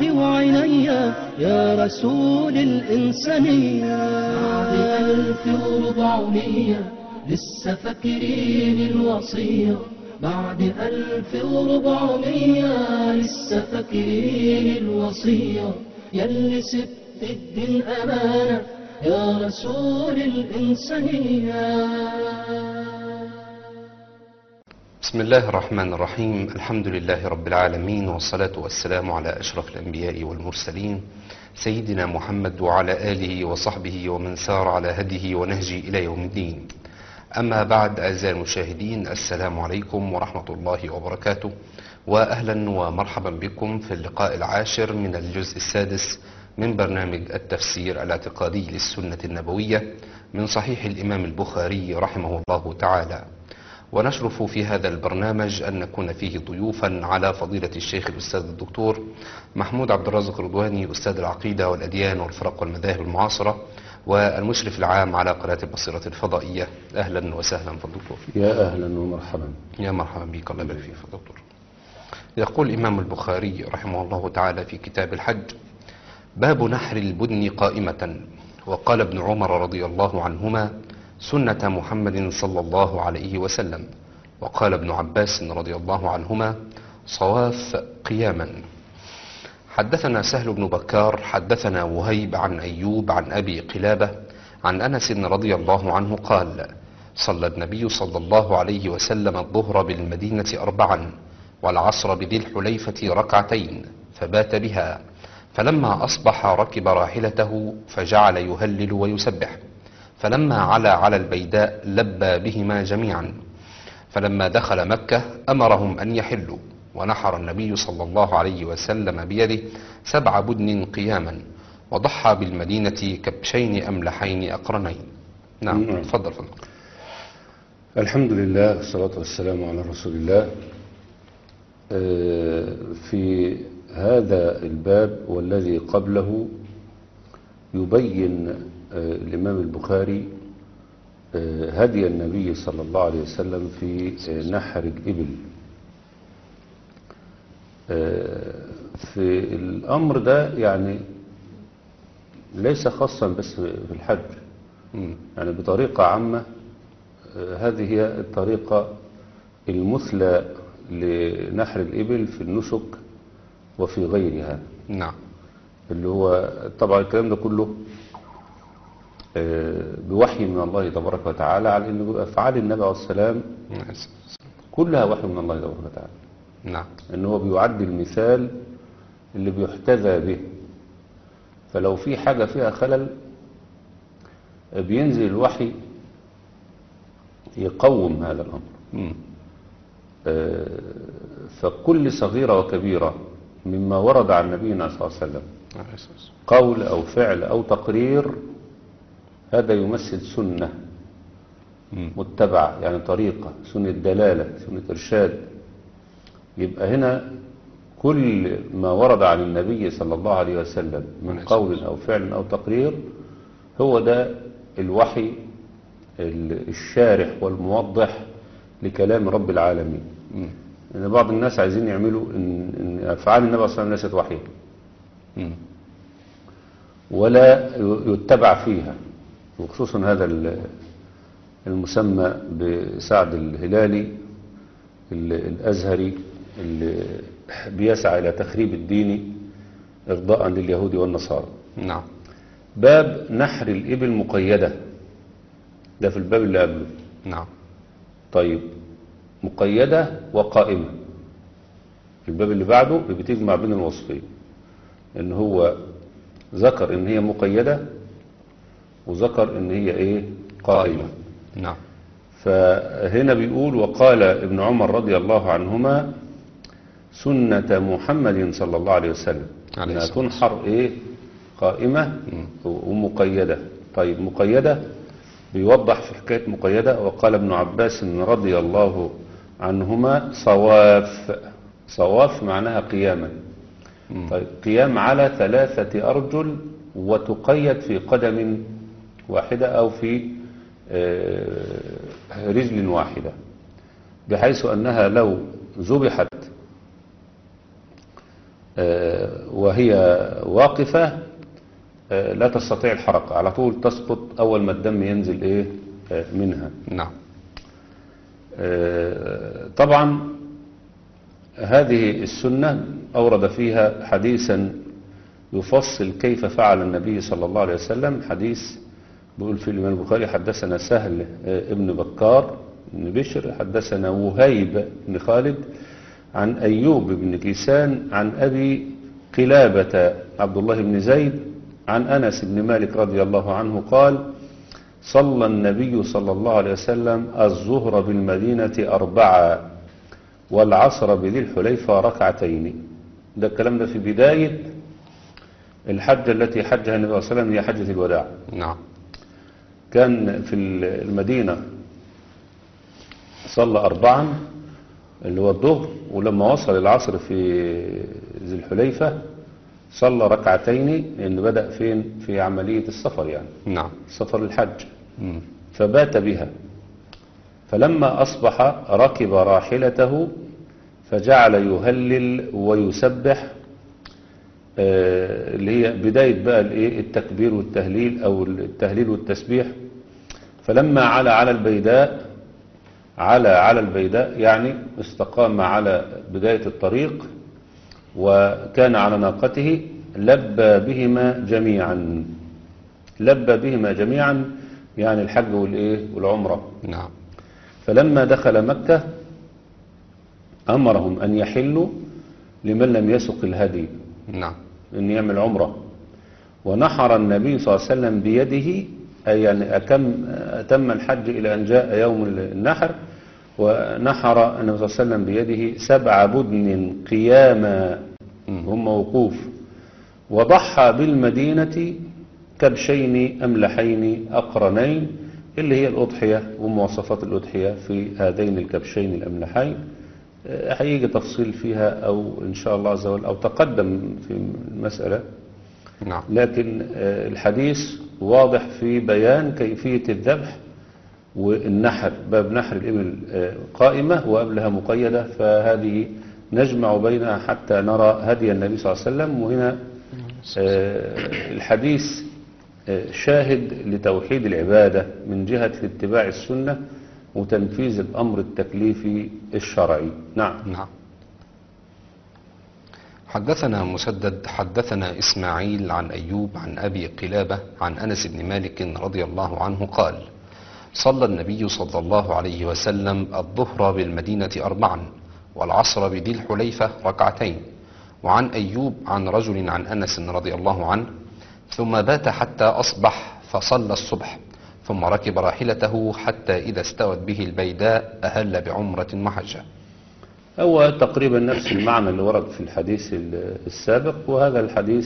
روحي وعيني يا رسول الإنسانية. بعد 1400 لسه فاكرين الوصية، بعد 1400 لسه فاكرين الوصية، ياللي سبت الدين أمانة يا رسول الإنسانية. بسم الله الرحمن الرحيم. الحمد لله رب العالمين، والصلاة والسلام على أشرف الأنبياء والمرسلين سيدنا محمد وعلى آله وصحبه ومن سار على هديه ونهجه إلى يوم الدين. أما بعد، أعزائي المشاهدين، السلام عليكم ورحمة الله وبركاته، وأهلا ومرحبا بكم في اللقاء العاشر من الجزء السادس من برنامج التفسير الاعتقادي للسنة النبوية من صحيح الإمام البخاري رحمه الله تعالى. ونشرف في هذا البرنامج أن نكون فيه ضيوفا على فضيلة الشيخ الأستاذ الدكتور محمود عبد الرازق رضواني، أستاذ العقيدة والأديان والفرق والمذاهب المعاصرة، والمشرف العام على قناة البصيرة الفضائية. أهلا وسهلا فالدكتور. يا أهلا ومرحبا. يا مرحبا بك، الله يبارك فيك دكتور. يقول الإمام البخاري رحمه الله تعالى في كتاب الحج: باب نحر البدن قائمة. وقال ابن عمر رضي الله عنهما: سنة محمد صلى الله عليه وسلم. وقال ابن عباس رضي الله عنهما: صواف قياما. حدثنا سهل بن بكار حدثنا وهيب عن أيوب عن أبي قلابة عن أنس رضي الله عنه قال: صلى النبي صلى الله عليه وسلم الظهر بالمدينة 4، والعصر بذي الحليفة 2، فبات بها. فلما أصبح ركب راحلته فجعل يهلل ويسبح، فلما علا على البيداء لبى بهما جميعا. فلما دخل مكة أمرهم أن يحلوا، ونحر النبي صلى الله عليه وسلم بيده 7 بدن قياما، وضحى بالمدينة كبشين أملحين أقرنين. نعم، تفضل. الحمد لله والصلاة والسلام على رسول الله. في هذا الباب والذي قبله يبين الإمام البخاري هدي النبي صلى الله عليه وسلم في نحر الإبل. في الأمر ده يعني ليس خاصا بس في الحج، يعني بطريقة عامة. هذه هي الطريقة المثلى لنحر الإبل في النسك وفي غيرها. نعم. اللي هو طبعا الكلام ده كله بوحي من الله تبارك وتعالى، على أن أفعال النبي عليه السلام كلها وحي من الله تبارك وتعالى. نعم. أنه هو بيعد المثال اللي بيحتذى به، فلو في حاجة فيها خلل بينزل الوحي يقوم هذا الأمر. فكل صغيرة وكبيرة مما ورد عن نبينا صلى الله عليه وسلم قول أو فعل أو تقرير، هذا يمثل سنة متبعة، يعني طريقة، سنة دلالة، سنة إرشاد. يبقى هنا كل ما ورد عن النبي صلى الله عليه وسلم من قول أو فعل أو تقرير هو ده الوحي الشارح والموضح لكلام رب العالمين. يعني بعض الناس عايزين يعملوا إن أفعال النبي صلى الله عليه وسلم ليست وحي ولا يتبع فيها، وخصوصا هذا المسمى بسعد الهلالي الأزهري اللي بيسعى إلى تخريب الدين إرضاء لليهود والنصارى. نعم. باب نحر الإبل مقيدة، ده في الباب اللي قبله. نعم. طيب، مقيدة وقائمة. في الباب اللي بعده بتجمع بين الوصفين، إن هو ذكر إن هي مقيدة وذكر إن هي إيه؟ قائمة. نعم. فهنا بيقول: وقال ابن عمر رضي الله عنهما: سنة محمد صلى الله عليه وسلم أنها تنحر إيه؟ قائمة ومقيدة. طيب، مقيدة بيوضح في حكاية مقيدة: وقال ابن عباس رضي الله عنهما: صواف. صواف معناها قياما. طيب، قيام على 3 أرجل وتقيد في قدم واحدة أو في رجل واحدة، بحيث أنها لو ذبحت وهي واقفة لا تستطيع الحركة، على طول تسقط أول ما الدم ينزل إيه منها. نعم. طبعا هذه السنة أورد فيها حديثا يفصل كيف فعل النبي صلى الله عليه وسلم. حديث بيقول في الإمام البخاري: حدثنا سهل ابن بكار بن بشر حدثنا وهيب بن خالد عن أيوب بن كيسان عن أبي قلابة عبد الله بن زيد عن أنس بن مالك رضي الله عنه قال: صلى النبي صلى الله عليه وسلم الظهر بالمدينة 4 والعصر بذي الحليفة 2. ده الكلام ده في بداية الحجة التي حجها النبي صلى الله عليه وسلم، هي حجة الوداع. نعم. كان في المدينة صلى 4 اللي هو الظهر، ولما وصل العصر في ذي الحليفة صلى 2 لأنه بدأ فين؟ في عملية السفر، يعني نعم، سفر الحج. فبات بها، فلما أصبح ركب راحلته فجعل يهلل ويسبح، اللي هي بداية بقى التكبير والتهليل أو التهليل والتسبيح. فلما على البيداء، على البيداء يعني استقام على بداية الطريق وكان على ناقته، لبى بهما جميعا يعني الحج والعمرة. نعم. فلما دخل مكة أمرهم أن يحلوا لمن لم يسق الهدي، نعم، أن يعمل عمرة. ونحر النبي صلى الله عليه وسلم بيده، أي يعني أتم الحج إلى أن جاء يوم النحر، ونحر النبي صلى الله عليه وسلم بيده 7 بدن قياما هم وقوف، وضحى بالمدينة كبشين أملحين أقرنين، اللي هي الأضحية ومواصفات الأضحية في هذين الكبشين الأملحين. هيجي تفصيل فيها أو إن شاء الله عز وجل أو تقدم في المسألة. نعم. لكن الحديث واضح في بيان كيفية الذبح والنحر، باب نحر الإبل قائمة وقبلها مقيدة، فهذه نجمع بينها حتى نرى هدي النبي صلى الله عليه وسلم. وهنا الحديث شاهد لتوحيد العبادة من جهة اتباع السنة وتنفيذ الأمر التكليفي الشرعي. نعم. نعم. حدثنا مسدد حدثنا إسماعيل عن أيوب عن أبي قلابة عن أنس بن مالك رضي الله عنه قال: صلى النبي صلى الله عليه وسلم الظهر بالمدينة 4 والعصر بذي الحليفة 2. وعن أيوب عن رجل عن أنس رضي الله عنه: ثم بات حتى أصبح فصلى الصبح، ثم ركب راحلته حتى إذا استوت به البيداء أهل بعمرة وحجة. هو تقريبا نفس المعنى اللي ورد في الحديث السابق، وهذا الحديث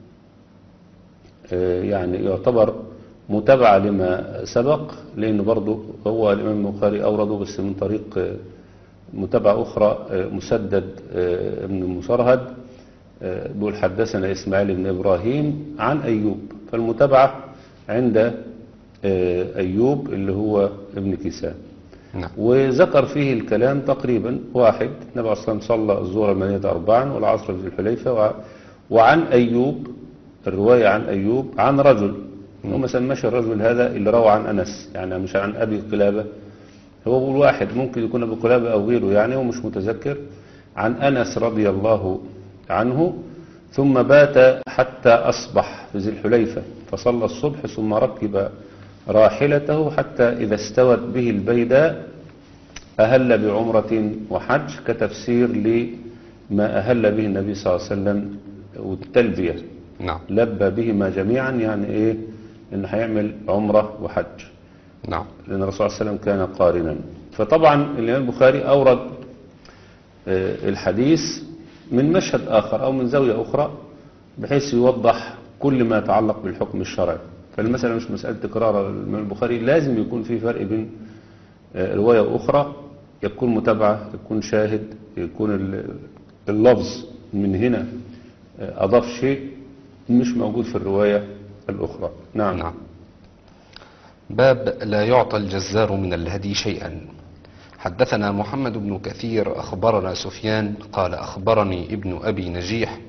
يعني يعتبر متابعة لما سبق، لأنه برضه هو الإمام البخاري أورده بس من طريق متابعة أخرى. مسدد ابن المصرهد بيقول: حدثنا إسماعيل بن إبراهيم عن أيوب، فالمتابعة عند أيوب اللي هو ابن كيسان. نعم. وذكر فيه الكلام تقريبا واحد. النبي عليه الصلاة والسلام صلى الظهر المدينة 4 والعصر في الحليفة. وعن أيوب، الرواية عن أيوب عن رجل، وما سماش الرجل هذا اللي روى عن أنس، يعني مش عن أبي قلابة، هو بيقول واحد ممكن يكون أبي قلابة أو غيره يعني، ومش متذكر. عن أنس رضي الله عنه: ثم بات حتى أصبح في ذي الحليفة فصلى الصبح، ثم ركب راحلته حتى إذا استوت به البيداء أهل بعمرة وحج، كتفسير لما أهل به النبي صلى الله عليه وسلم والتلبية. نعم. لبى بهما جميعا، يعني إيه؟ إنه هيعمل عمرة وحج. نعم. لأن الرسول صلى الله عليه وسلم كان قارنا. فطبعا الإمام البخاري أورد الحديث من مشهد آخر أو من زاوية أخرى بحيث يوضح كل ما يتعلق بالحكم الشرعي. فالمسألة مش مسألة تكرار الإمام البخاري، لازم يكون في فرق بين رواية وأخرى، يكون متابعة، يكون شاهد، يكون اللفظ من هنا أضاف شيء مش موجود في الرواية الأخرى. نعم. نعم. باب لا يعطى الجزار من الهدي شيئا. حدثنا محمد بن كثير أخبرنا سفيان قال أخبرني ابن أبي نجيح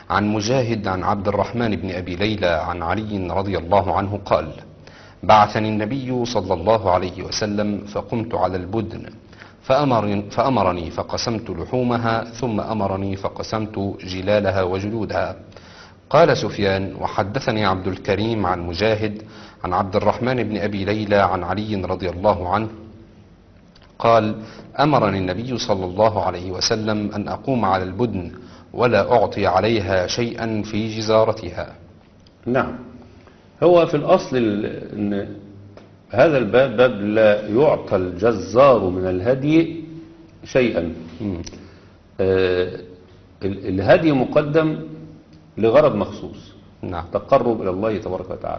عن مجاهد عن عبد الرحمن بن أبي ليلى عن علي رضي الله عنه قال: بعثني النبي صلى الله عليه وسلم فقمت على البدن فأمرني فقسمت لحومها ثم أمرني فقسمت جلالها وجلودها. قال سفيان: وحدثني عبد الكريم عن مجاهد عن عبد الرحمن بن أبي ليلى عن علي رضي الله عنه قال: أمرني النبي صلى الله عليه وسلم أن أقوم على البدن ولا أعطي عليها شيئا في جزارتها. نعم. هو في الأصل إن هذا الباب باب لا يعطى الجزار من الهدي شيئا. الهدي مقدم لغرض مخصوص، نعم. تقرب إلى الله تبارك وتعالى،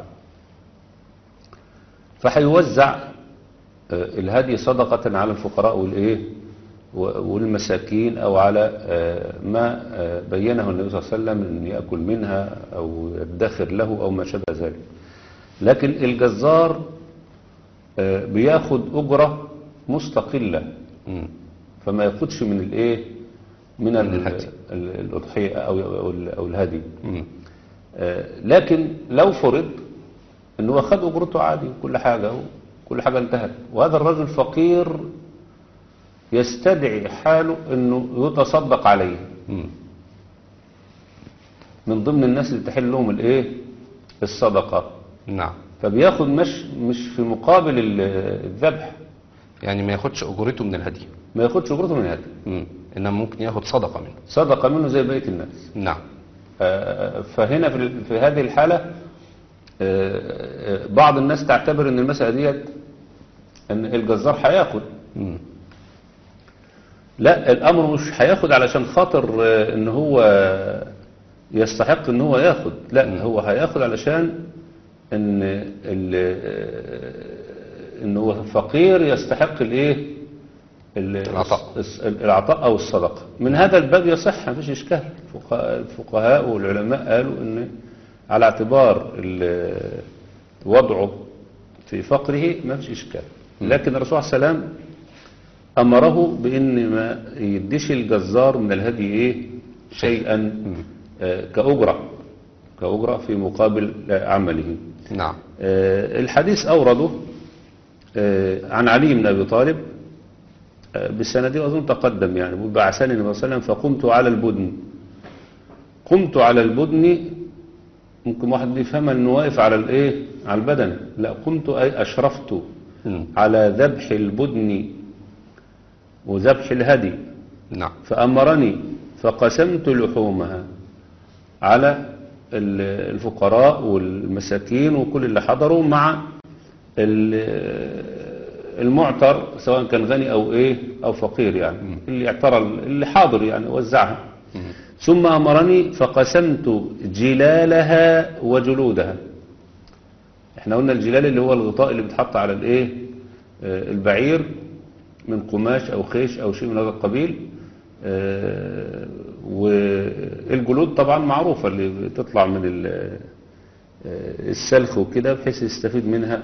فحيوزع الهدي صدقة على الفقراء والمساكين، أو على ما بينه النبي صلى الله عليه وسلم أن يأكل منها أو يدخر له أو ما شابه ذلك. لكن الجزار بياخد أجرة مستقلة، فما ياخدش من من الأضحية أو الهدي. لكن لو فرض أنه أخذ أجرته عادي كل حاجة انتهت، وهذا الرجل فقير يستدعي حاله أنه يتصدق عليه، من ضمن الناس اللي تحل لهم الصدقة. نعم. فبياخد مش في مقابل الذبح، يعني ما ياخدش أجرته من الهدي، ما ياخدش أجرته من الهدي، إنما ممكن ياخد صدقة منه زي بقية الناس. نعم. فهنا في هذه الحالة بعض الناس تعتبر ان المسألة ديت ان الجزار هياخد. لا، الامر مش هياخد علشان خاطر ان هو يستحق ان هو ياخد، لا، هو هياخد علشان ان هو فقير يستحق العطاء او الصدقة. من هذا الباب يصح، ما فيش اشكال. الفقهاء والعلماء قالوا ان على اعتبار وضعه في فقره ما فيش اشكال. لكن الرسول صلى الله عليه وسلم امره بان ما يديش الجزار من الهدي شيئا كأجرة في مقابل عمله. نعم. الحديث أورده عن علي بن أبي طالب بالسند أظن تقدم، يعني بعثني النبي صلى الله عليه وسلم فقمت على البدن. قمت على البدن ممكن واحد يفهم انه واقف على على البدن، لا، قمت أي أشرفت على ذبح البدن وذبح الهدي. نعم. فأمرني فقسمت لحومها على الفقراء والمساكين وكل اللي حضروا، مع المعتر سواء كان غني أو فقير، يعني اللي اعترى اللي حاضر يعني وزعها. ثم أمرني فقسمت جلالها وجلودها. احنا قلنا الجلال اللي هو الغطاء اللي بيتحط على البعير من قماش أو خيش أو شيء من هذا القبيل. والجلود طبعا معروفة اللي بتطلع من السلخ وكده، بحيث يستفيد منها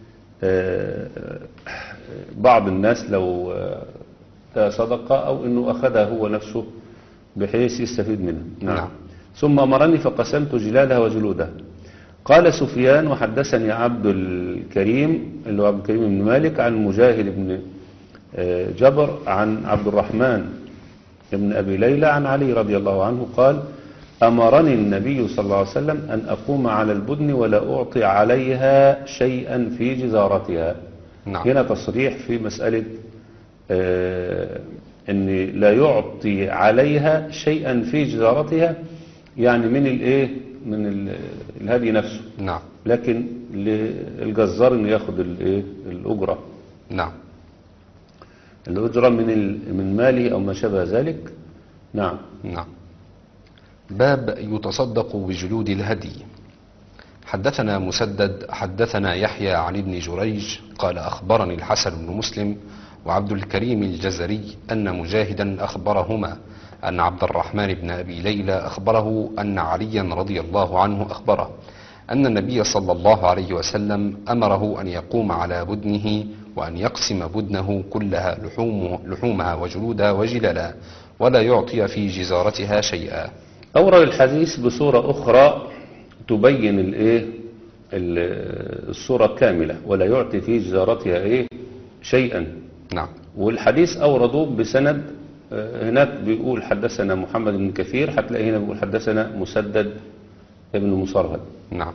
بعض الناس لو صدقة أو أنه أخذها هو نفسه بحيث يستفيد منها. نعم. ثم أمرني فقسمت جلالها وجلودها. قال سفيان: وحدثني عبد الكريم اللي هو عبد الكريم بن مالك عن مجاهد بن جبر عن عبد الرحمن بن أبي ليلى عن علي رضي الله عنه قال: أمرني النبي صلى الله عليه وسلم أن أقوم على البدن ولا أعطي عليها شيئا في جزارتها. نعم. هنا تصريح في مسألة أن لا يعطي عليها شيئا في جزارتها، يعني من الهدي نفسه. نعم. لكن للجزار أنه يأخذ الأجرة. نعم. الأجرة من ماله أو ما شابه ذلك. نعم. نعم. باب يتصدق بجلود الهدي. حدثنا مسدد حدثنا يحيى عن ابن جريج قال أخبرني الحسن بن مسلم وعبد الكريم الجزري أن مجاهدا أخبرهما أن عبد الرحمن بن أبي ليلى أخبره أن عليا رضي الله عنه أخبره أن النبي صلى الله عليه وسلم أمره أن يقوم على بدنه وأن يقسم بدنه كلها لحومها وجلودها وجلالها ولا يعطي في جزارتها شيئا. أورد الحديث بصورة أخرى تبين الصورة كاملة ولا يعطي في جزارتها شيئا. نعم. والحديث أورده بسند، هناك بيقول حدثنا محمد بن كثير، هتلاقي هنا بيقول حدثنا مسدد ابن مصرهد. نعم.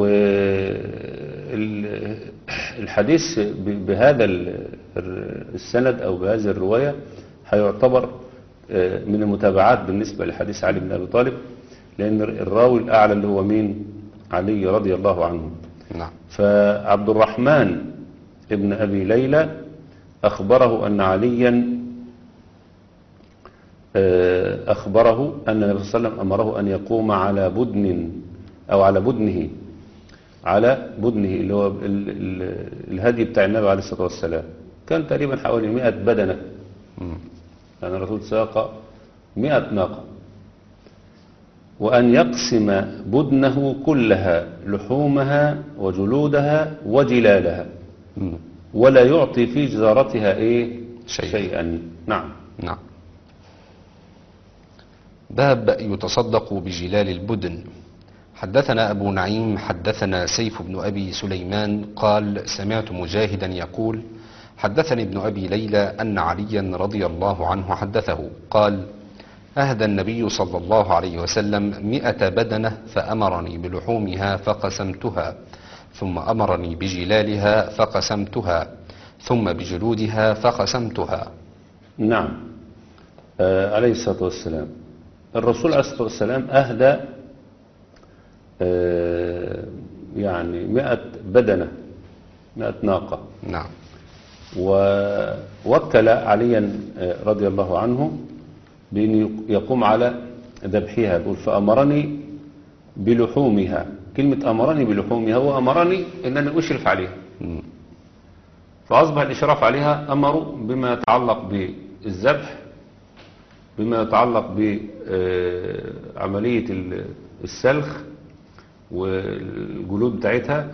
والحديث بهذا السند أو بهذه الرواية هيعتبر من المتابعات بالنسبة لحديث علي بن أبي طالب، لأن الراوي الأعلى اللي هو مين؟ علي رضي الله عنه. نعم. فعبد الرحمن ابن أبي ليلى أخبره أن عليا أخبره أن النبي صلى الله عليه وسلم أمره أن يقوم على بدن أو على بدنه، على بدنه اللي هو الهدي بتاع النبي عليه الصلاة والسلام، كان تقريبا حوالي 100 بدنة. يعني الرسول ساق 100 ناقة، وأن يقسم بدنه كلها لحومها وجلودها وجلالها ولا يعطي في جزارتها شيئا. نعم. نعم. باب يتصدق بجلال البدن. حدثنا أبو نعيم حدثنا سيف بن أبي سليمان قال سمعت مجاهدا يقول حدثني ابن أبي ليلى أن عليا رضي الله عنه حدثه قال أهدى النبي صلى الله عليه وسلم 100 بدنة فأمرني بلحومها فقسمتها، ثم أمرني بجلالها فقسمتها، ثم بجلودها فقسمتها. نعم. عليه الصلاة والسلام الرسول عليه الصلاة والسلام أهدى يعني 100 بدنة، 100 ناقة. نعم. ووكل عليا رضي الله عنه بأن يقوم على ذبحها، يقول فأمرني بلحومها. كلمة أمرني بلحومها هو أمرني أن أنا أشرف عليها، فأصبح الإشراف عليها أمره بما يتعلق بالذبح، بما يتعلق بعملية السلخ والجلود بتاعتها،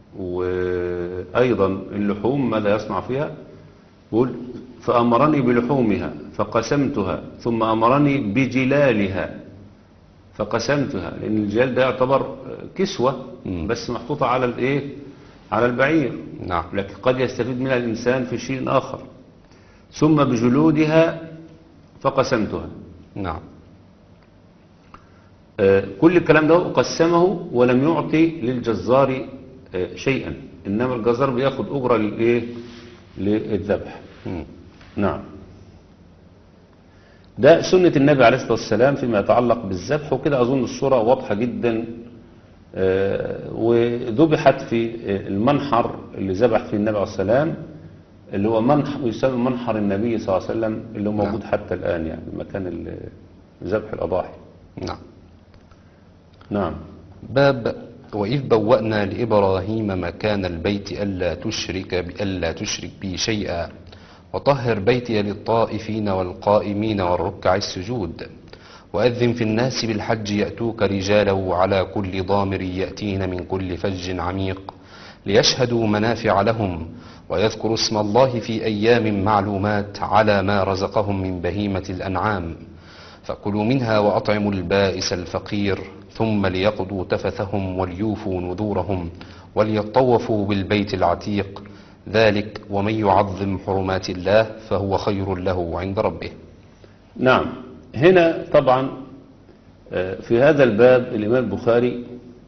وأيضا اللحوم ماذا يصنع فيها. يقول فأمرني بلحومها فقسمتها، ثم أمرني بجلالها فقسمتها، لأن الجلال ده يعتبر كسوة بس محطوطة على على البعير. نعم. لكن قد يستفيد منها الإنسان في شيء آخر. ثم بجلودها فقسمتها. نعم. كل الكلام ده قسمه ولم يعطي للجزار شيئا، إنما الجزار بياخد أجرة للذبح. نعم. ده سنة النبي عليه الصلاة والسلام فيما يتعلق بالذبح، وكده أظن الصورة واضحة جدا. وذبحت في المنحر اللي ذبح فيه النبي عليه الصلاة والسلام، اللي هو يسمى منحر النبي صلى الله عليه وسلم، اللي هو موجود حتى الآن، يعني مكان ذبح الأضاحي. نعم. نعم. باب وإذ بوأنا لإبراهيم مكان البيت ألا تشرك بي شيئا وطهر بيتي للطائفين والقائمين والركع السجود وأذن في الناس بالحج يأتوك رجالا وعلى كل ضامر يأتين من كل فج عميق ليشهدوا منافع لهم ويذكروا اسم الله في أيام معلومات على ما رزقهم من بهيمة الأنعام فكلوا منها وأطعموا البائس الفقير ثم ليقضوا تفثهم وليوفوا نذورهم وليطوفوا بالبيت العتيق ذلك ومن يعظم حرمات الله فهو خير له عند ربه. نعم. هنا طبعا في هذا الباب الإمام البخاري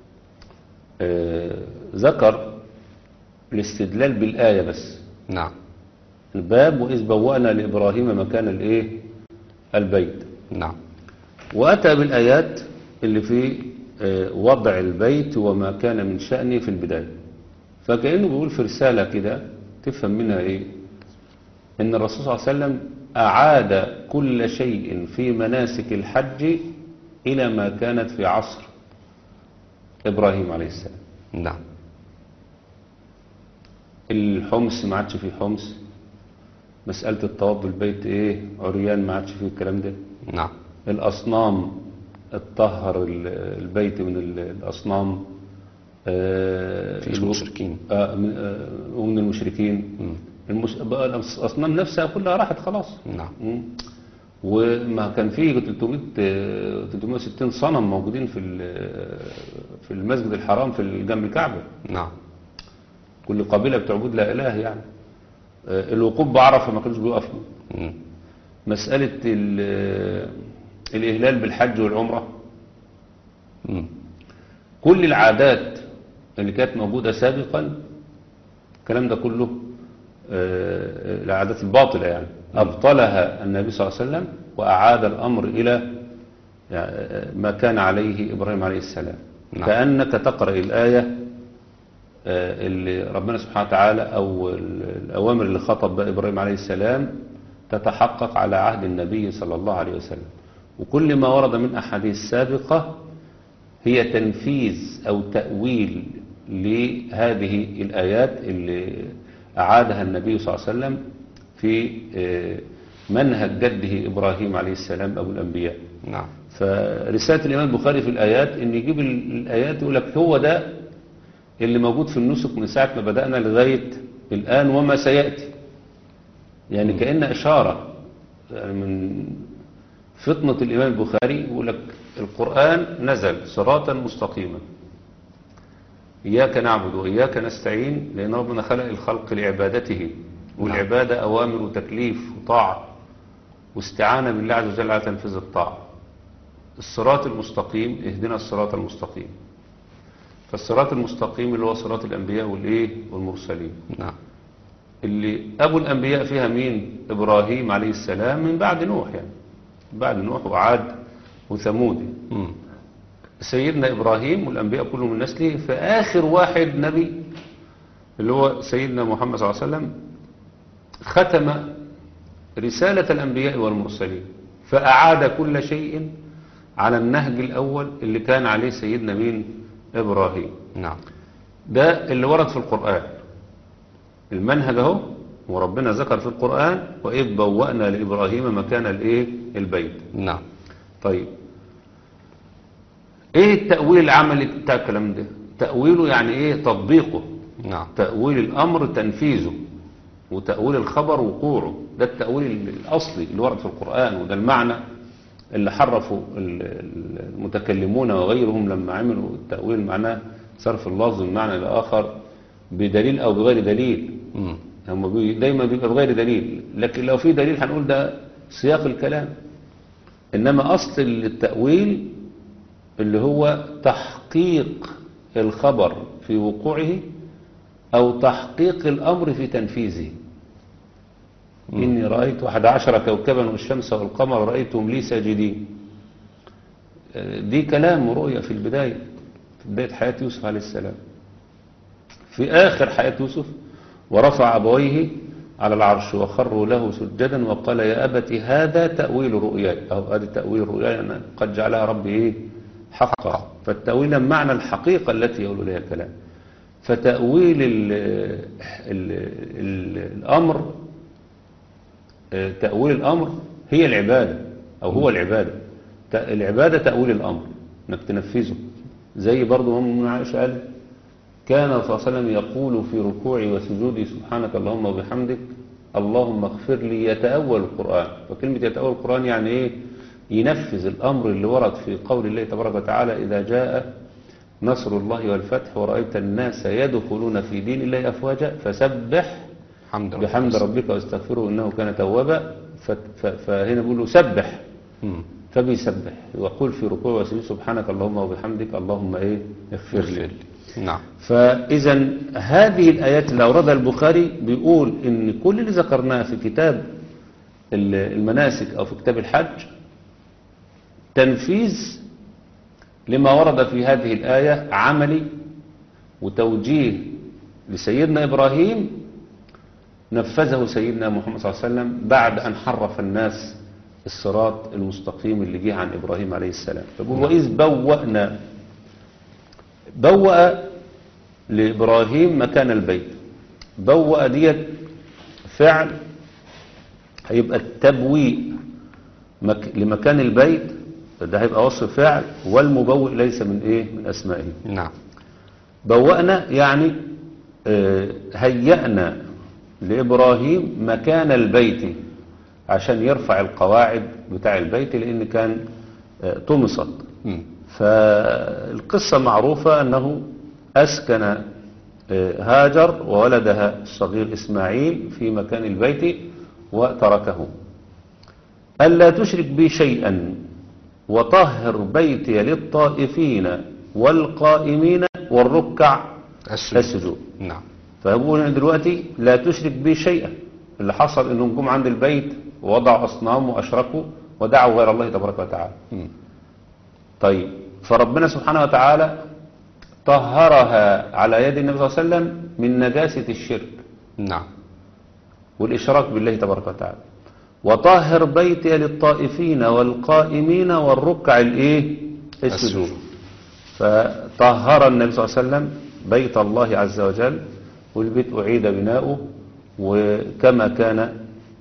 ذكر الاستدلال بالآية بس. نعم. الباب وإذ بوأنا لإبراهيم مكان البيت. نعم. وأتى بالآيات اللي في وضع البيت وما كان من شأنه في البداية، فكأنه بيقول في رسالة كده تفهم منها إن الرسول صلى الله عليه وسلم أعاد كل شيء في مناسك الحج إلى ما كانت في عصر إبراهيم عليه السلام. نعم. الحمص ما عادش فيه حمص، مسألة الطواف بالبيت عريان ما عادش فيه الكلام ده. نعم. الأصنام الطهر البيت من الأصنام في المشركين ومن المشركين. بقى الأصنام نفسها كلها راحت خلاص. نعم. وما كان فيه 360 صنم موجودين في المسجد الحرام في جنب الكعبة. نعم. كل قبيلة بتعبد لا إله يعني. الوقوف بعرفة ما كانوش بيقفوا. مسألة الإهلال بالحج والعمرة، كل العادات اللي كانت موجودة سابقا، الكلام ده كله العادات الباطلة يعني أبطلها النبي صلى الله عليه وسلم وأعاد الأمر إلى ما كان عليه إبراهيم عليه السلام. نعم. كأنك تقرأ الآية اللي ربنا سبحانه وتعالى أو الأوامر اللي خطب بها إبراهيم عليه السلام تتحقق على عهد النبي صلى الله عليه وسلم. وكل ما ورد من أحاديث سابقة هي تنفيذ أو تأويل لهذه الآيات اللي أعادها النبي صلى الله عليه وسلم في منهج جده إبراهيم عليه السلام أبو الأنبياء. نعم. فرسالة الإمام البخاري في الآيات إن يجيب الآيات يقول لك هو ده اللي موجود في النسك من ساعة ما بدأنا لغاية الآن وما سيأتي، يعني كأن إشارة يعني من فطنة الإمام البخاري. يقول لك القرآن نزل صراطا مستقيما، إياك نعبد وإياك نستعين، لأن ربنا خلق الخلق لعبادته، والعبادة أوامر وتكليف وطاعة واستعانة بالله عز وجل على تنفيذ الطاعة. الصراط المستقيم اهدنا الصراط المستقيم، فالصراط المستقيم اللي هو صراط الأنبياء والمرسلين. نعم. اللي أبو الأنبياء فيها مين؟ إبراهيم عليه السلام من بعد نوح، يعني بعد نوح وعاد وثمود. سيدنا إبراهيم والأنبياء كلهم من نسله، فآخر واحد نبي اللي هو سيدنا محمد صلى الله عليه وسلم ختم رسالة الأنبياء والمرسلين، فأعاد كل شيء على النهج الأول اللي كان عليه سيدنا مين؟ إبراهيم. نعم. ده اللي ورد في القرآن، المنهج اهو، وربنا ذكر في القرآن وإذ بوأنا لإبراهيم مكان البيت. نعم. طيب ايه التأويل العملي بتاع الكلام ده؟ تأويله يعني ايه؟ تطبيقه. نعم. تأويل الأمر تنفيذه، وتأويل الخبر وقوعه. ده التأويل الأصلي اللي ورد في القرآن، وده المعنى اللي حرفوا المتكلمون وغيرهم لما عملوا التأويل، معناه صرف اللفظ من معنى لآخر بدليل أو بغير دليل. هم دايما بيبقى بغير دليل، لكن لو في دليل هنقول ده سياق الكلام. إنما أصل التأويل اللي هو تحقيق الخبر في وقوعه أو تحقيق الأمر في تنفيذه. إني رأيت 11 كوكبا والشمس والقمر رأيتهم لي ساجدين. دي كلام ورؤية في البداية، في بداية حياة يوسف عليه السلام. في آخر حياة يوسف ورفع أبويه على العرش وخروا له سجدا وقال يا أبت هذا تأويل رؤياي، أو هذا تأويل رؤياي أنا قد جعلها ربي حقا. فالتأويل معنى الحقيقة التي يقول لها الكلام. فتأويل الأمر، تأويل الأمر هي العبادة، أو هو العبادة. العبادة تأويل الأمر، انك تنفذه. زي برضو من عائشة قال كان صلى الله عليه وسلم يقول في ركوعي وسجودي سبحانك اللهم وبحمدك اللهم اغفر لي، يتأول القرآن. فكلمة يتأول القرآن يعني ايه؟ ينفذ الأمر اللي ورد في قول الله تبارك وتعالى إذا جاء نصر الله والفتح ورأيت الناس يدخلون في دين الله أفواجا فسبح بحمد ربك واستغفره إنه كان توابا. فهنا بيقولوا سبح، فبيسبح ويقول في ركوع وسجود سبحانك اللهم وبحمدك اللهم اغفر لي. نعم. فإذا هذه الآيات اللي أوردها البخاري بيقول إن كل اللي ذكرناه في كتاب المناسك أو في كتاب الحج تنفيذ لما ورد في هذه الآية عملي وتوجيه لسيدنا إبراهيم نفذه سيدنا محمد صلى الله عليه وسلم بعد أن حرف الناس الصراط المستقيم اللي جه عن إبراهيم عليه السلام. فقول وإذ بوأنا، بوأ لإبراهيم مكان البيت. بوأ ديت فعل، هيبقى التبويء لمكان البيت، ده هيبقى وصف فعل، والمبوئ ليس من من أسمائه. نعم. بوأنا يعني هيأنا لإبراهيم مكان البيت، عشان يرفع القواعد بتاع البيت لأن كان طمست. فالقصة معروفة أنه أسكن هاجر وولدها الصغير إسماعيل في مكان البيت وتركه. ألا تشرك بي شيئا وطهر بيتي للطائفين والقائمين والركع السجود. نعم. فهو دلوقتي لا تشرك بي شيئا. اللي حصل انهم جم عند البيت ووضعوا أصنام وأشركوا ودعوا غير الله تبارك وتعالى. طيب فربنا سبحانه وتعالى طهرها على يد النبي صلى الله عليه وسلم من نجاسة الشرك. نعم. والإشراك بالله تبارك وتعالى. وطهر بيتي للطائفين والقائمين والركع السجود. فطهر النبي صلى الله عليه وسلم بيت الله عز وجل والبيت أعيد بناؤه وكما كان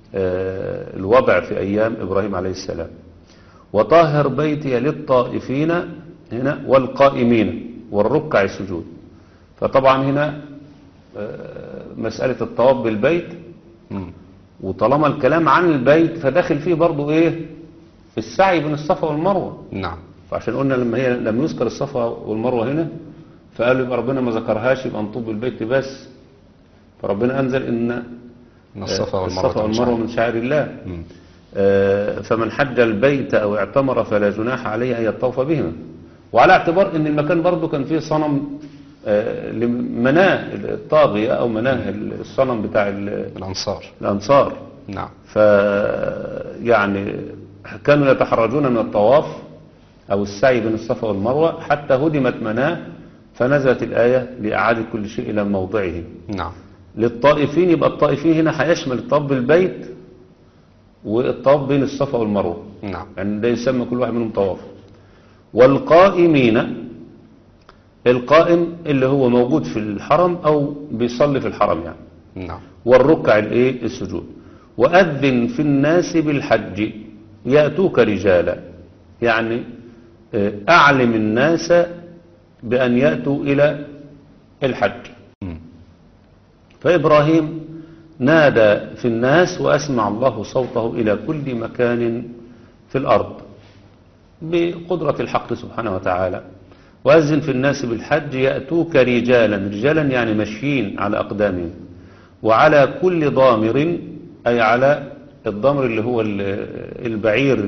الوضع في أيام إبراهيم عليه السلام. وطهر بيتي للطائفين هنا والقائمين والركع السجود. فطبعا هنا مسألة الطواف بالبيت وطالما الكلام عن البيت فداخل فيه برضو السعي بين الصفا والمروة. نعم. فعشان قلنا لما هي لم يذكر الصفا والمروة هنا فقالوا يبقى ربنا ما ذكرهاش يبقى نطوف بالبيت بس. فربنا أنزل إن الصفا والمروة من شعائر الله. فمن حج البيت أو اعتمر فلا جناح عليه أن يطوف بهما. وعلى اعتبار ان المكان برضو كان فيه صنم لمناه الطاغية او مناه الصنم بتاع الأنصار. نعم. يعني كانوا يتحرجون من الطواف او السعي بين الصفا والمروة حتى هدمت مناه فنزلت الآية لإعادة كل شيء إلى موضعه. نعم. للطائفين يبقى الطائفين هنا هيشمل الطواف بالبيت والطواف بين الصفا والمروة. نعم. يعني ده يسمى كل واحد منهم طواف. والقائمين القائم اللي هو موجود في الحرم أو بيصلي في الحرم يعني. نعم. والركع السجود. وأذن في الناس بالحج يأتوك رجالا يعني أعلم الناس بأن يأتوا إلى الحج. فإبراهيم نادى في الناس وأسمع الله صوته إلى كل مكان في الأرض بقدرة الحق سبحانه وتعالى. وأذن في الناس بالحج يأتوك رجالا يعني ماشيين على أقدامهم وعلى كل ضامر أي على الضمر اللي هو البعير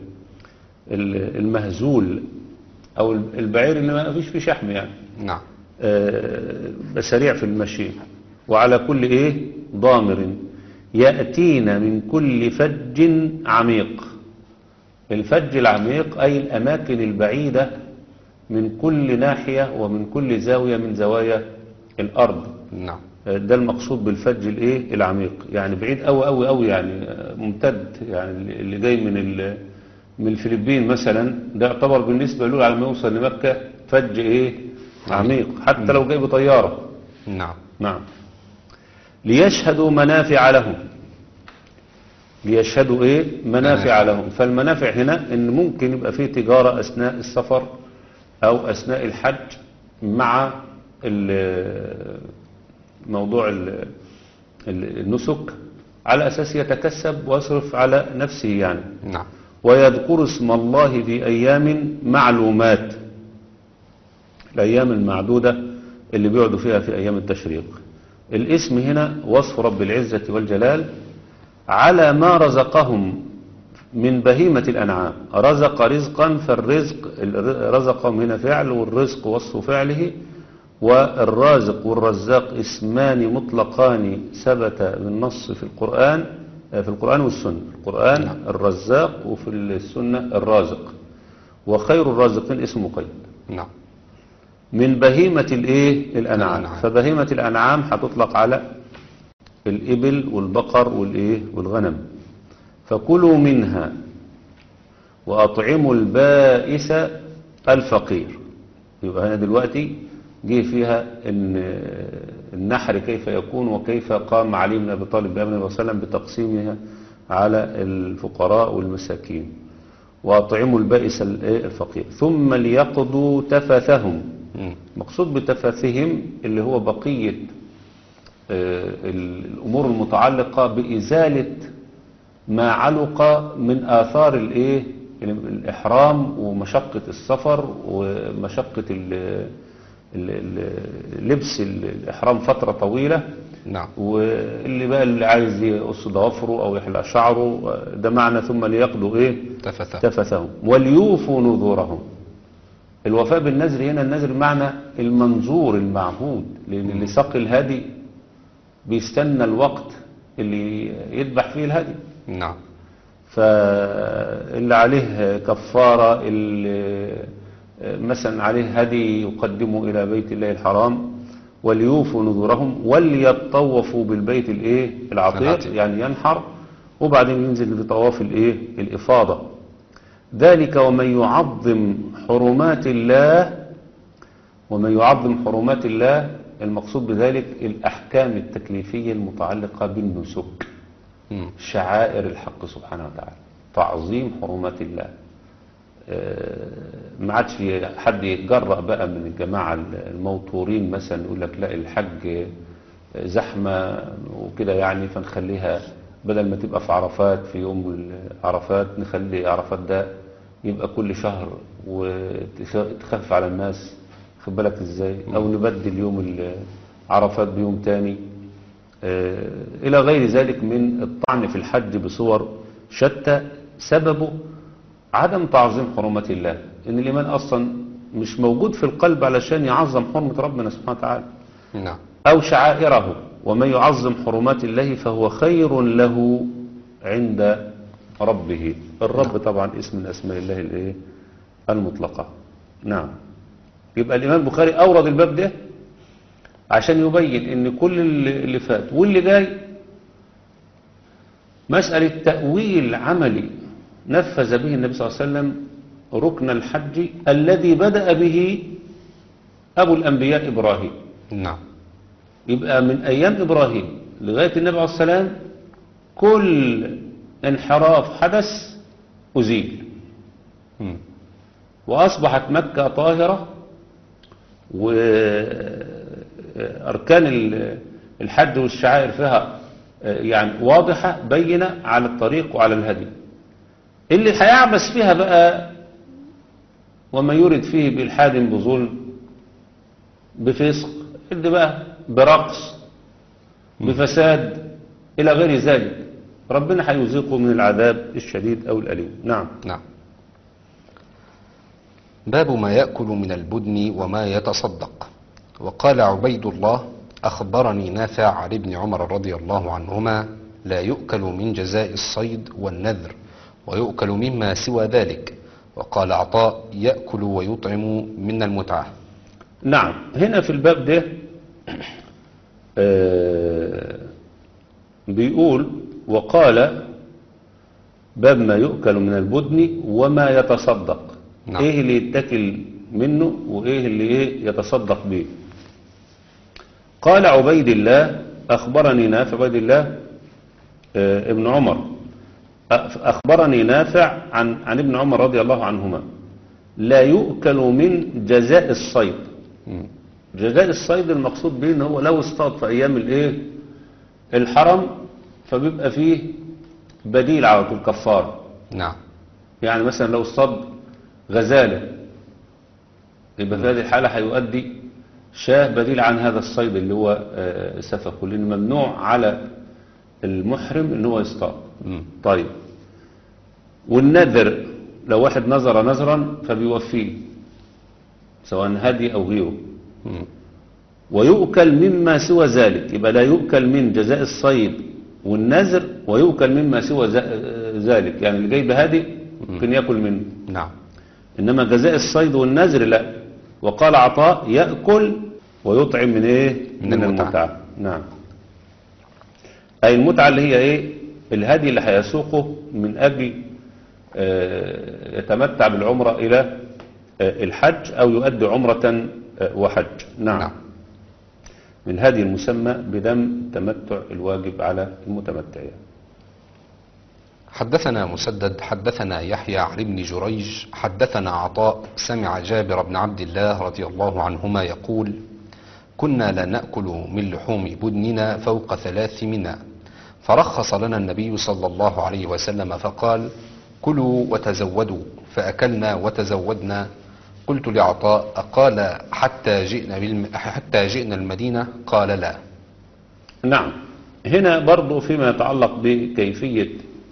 المهزول أو البعير اللي ما فيش فيه شحم يعني. نعم. سريع في المشي. وعلى كل ضامر يأتين من كل فج عميق. الفج العميق أي الأماكن البعيدة من كل ناحية ومن كل زاوية من زوايا الأرض. نعم. ده المقصود بالفج العميق يعني بعيد أوي أوي أوي يعني ممتد يعني اللي جاي من الفلبين مثلا ده يعتبر بالنسبة له على ما يوصل لمكة فج عميق حتى لو جاي بطيارة. نعم. نعم. ليشهدوا منافع لهم. ليشهدوا منافع لهم. فالمنافع هنا ان ممكن يبقى فيه تجارة اثناء السفر او اثناء الحج مع موضوع النسك على اساس يتكسب ويصرف على نفسه يعني. نعم. ويذكر اسم الله في ايام معلومات. الايام المعدودة اللي بيقعدوا فيها في ايام التشريق. الاسم هنا وصف رب العزة والجلال على ما رزقهم من بهيمة الأنعام. رزق رزقا فالرزق رزق هنا فعل والرزق وصف فعله. والرازق والرزاق اسمان مطلقان ثبت بالنص في القرآن والسنة. القرآن نعم. الرزاق وفي السنة الرازق. وخير الرازقين اسم مقيد. نعم. من بهيمة الأنعام. فبهيمة الأنعام هتطلق على الإبل والبقر والغنم. فكلوا منها وأطعموا البائس الفقير. يبقى هنا دلوقتي جه فيها إن النحر كيف يكون وكيف قام علي بن أبي طالب بأمر النبي صلى الله عليه وسلم بتقسيمها على الفقراء والمساكين. وأطعموا البائس الفقير ثم ليقضوا تفثهم. مقصود بتفاثهم اللي هو بقية الأمور المتعلقة بإزالة ما علق من آثار الايه الإحرام ومشقة السفر ومشقة لبس الإحرام فترة طويلة. نعم. واللي بقى اللي عايز يقص ضوافره أو يحلق شعره، ده معنى ثم ليقضوا ايه تفثهم وليوفوا نذورهم. الوفاء بالنذر هنا النذر معنى المنظور المعهود، لأن اللي ساقي الهدي بيستنى الوقت اللي يذبح فيه الهدي. نعم. فاللي عليه كفارة، اللي مثلا عليه هدي يقدمه إلى بيت الله الحرام، وليوفوا نذورهم وليطوفوا بالبيت الايه العتيق، يعني ينحر وبعدين ينزل بطواف الايه الإفاضة. ذلك ومن يعظم حرمات الله، ومن يعظم حرمات الله المقصود بذلك الأحكام التكليفية المتعلقة بالنسك، شعائر الحق سبحانه وتعالى، تعظيم حرمات الله. ما عادش حد يتجرأ بقى من الجماعة الموتورين مثلا يقول لك لا الحج زحمة وكده يعني، فنخليها بدل ما تبقى في عرفات في يوم عرفات نخلي عرفات ده يبقى كل شهر وتخفف على الناس، خد بالك ازاي، او نبدل يوم عرفات بيوم تاني الى غير ذلك من الطعن في الحج بصور شتى، سببه عدم تعظيم حرمات الله، ان الايمان اصلا مش موجود في القلب علشان يعظم حرمة ربنا سبحانه وتعالى. نعم. او شعائره. ومن يعظم حرمات الله فهو خير له عند ربه. الرب طبعا اسم من اسماء الله الايه المطلقة. نعم. يبقى الامام البخاري اورد الباب ده عشان يبين ان كل اللي فات واللي جاي مسألة تأويل عملي نفذ به النبي صلى الله عليه وسلم ركن الحج الذي بدأ به أبو الأنبياء إبراهيم. نعم. يبقى من أيام إبراهيم لغاية النبي عليه السلام كل انحراف حدث أزيل، وأصبحت مكة طاهرة، وأركان الحج والشعائر فيها يعني واضحة بينة على الطريق وعلى الهدي. اللي هيعبس فيها بقى وما يرد فيه بإلحاد بظلم بفسق، اللي بقى برقص بفساد إلى غير ذلك، ربنا هيذيقه من العذاب الشديد أو الأليم. نعم. نعم. باب ما يأكل من البدن وما يتصدق. وقال عبيد الله أخبرني نافع عن ابن عمر رضي الله عنهما لا يؤكل من جزاء الصيد والنذر ويؤكل مما سوى ذلك. وقال عطاء يأكل ويطعم من المتعة. نعم. هنا في الباب ده بيقول وقال باب ما يؤكل من البدن وما يتصدق. نعم. ايه اللي يتاكل منه وايه اللي يتصدق به. قال عبيد الله أخبرني نافع، عبيد الله ابن عمر أخبرني نافع عن ابن عمر رضي الله عنهما لا يؤكل من جزاء الصيد. جزاء الصيد المقصود به ان هو لو اصطاد في ايام الحرم فبيبقى فيه بديل على الكفار. نعم. يعني مثلا لو اصطاد غزالة يبقى في هذه الحالة هيؤدي شاه بديل عن هذا الصيد اللي هو سفكه، لأن ممنوع على المحرم ان هو يصطاد. طيب. والنذر لو واحد نذر نذرا فبيوفيه سواء هدي او غيره. ويؤكل مما سوى ذلك، يبقى لا يؤكل من جزاء الصيد والنذر ويؤكل مما سوى ذلك، يعني اللي جاي بهدي ممكن يأكل منه. نعم. إنما جزاء الصيد والنذر لا. وقال عطاء يأكل ويطعم من ايه من المتعة. نعم. أي المتعة اللي هي ايه الهدي اللي هيسوقه من أجل يتمتع بالعمرة إلى الحج أو يؤدي عمرة وحج. نعم. من الهدي المسمى بدم تمتع الواجب على المتمتعين. حدثنا مسدد حدثنا يحيى عن ابن جريج حدثنا عطاء سمع جابر بن عبد الله رضي الله عنهما يقول كنا لا نأكل من لحوم بدننا فوق 3 منا، فرخص لنا النبي صلى الله عليه وسلم فقال كلوا وتزودوا، فأكلنا وتزودنا. قلت لعطاء أقال حتى جئنا المدينة؟ قال لا. نعم. هنا برضو فيما يتعلق بكيفية